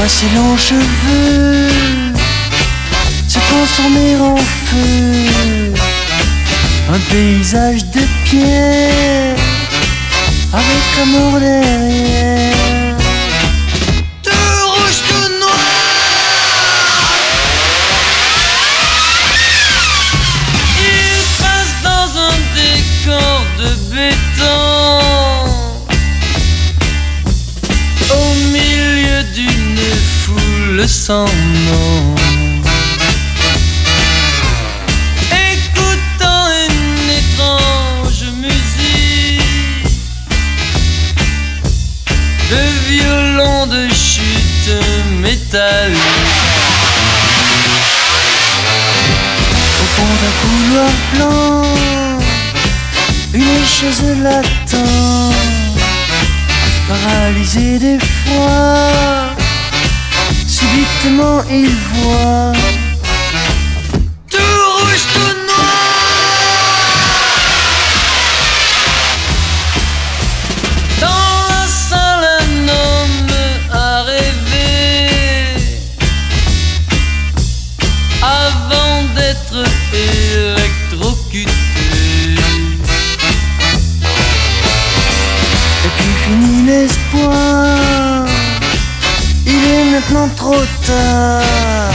voit ses longs cheveux se transformer en feu. Un paysage de pierre avec la mort derrière. Tout rouge, tout noir. Il passe dans un décor de béton, au milieu d'une foule sans nom. De violon de chute métallique. Au fond d'un couloir blanc, une chaise l'attend. Paralysé d'effroi, subitement il voit tout rouge, tout noir. Dans la salle, un homme a rêvé avant d'être électrocuté. Et puis fini l'espoir, il est maintenant trop tard.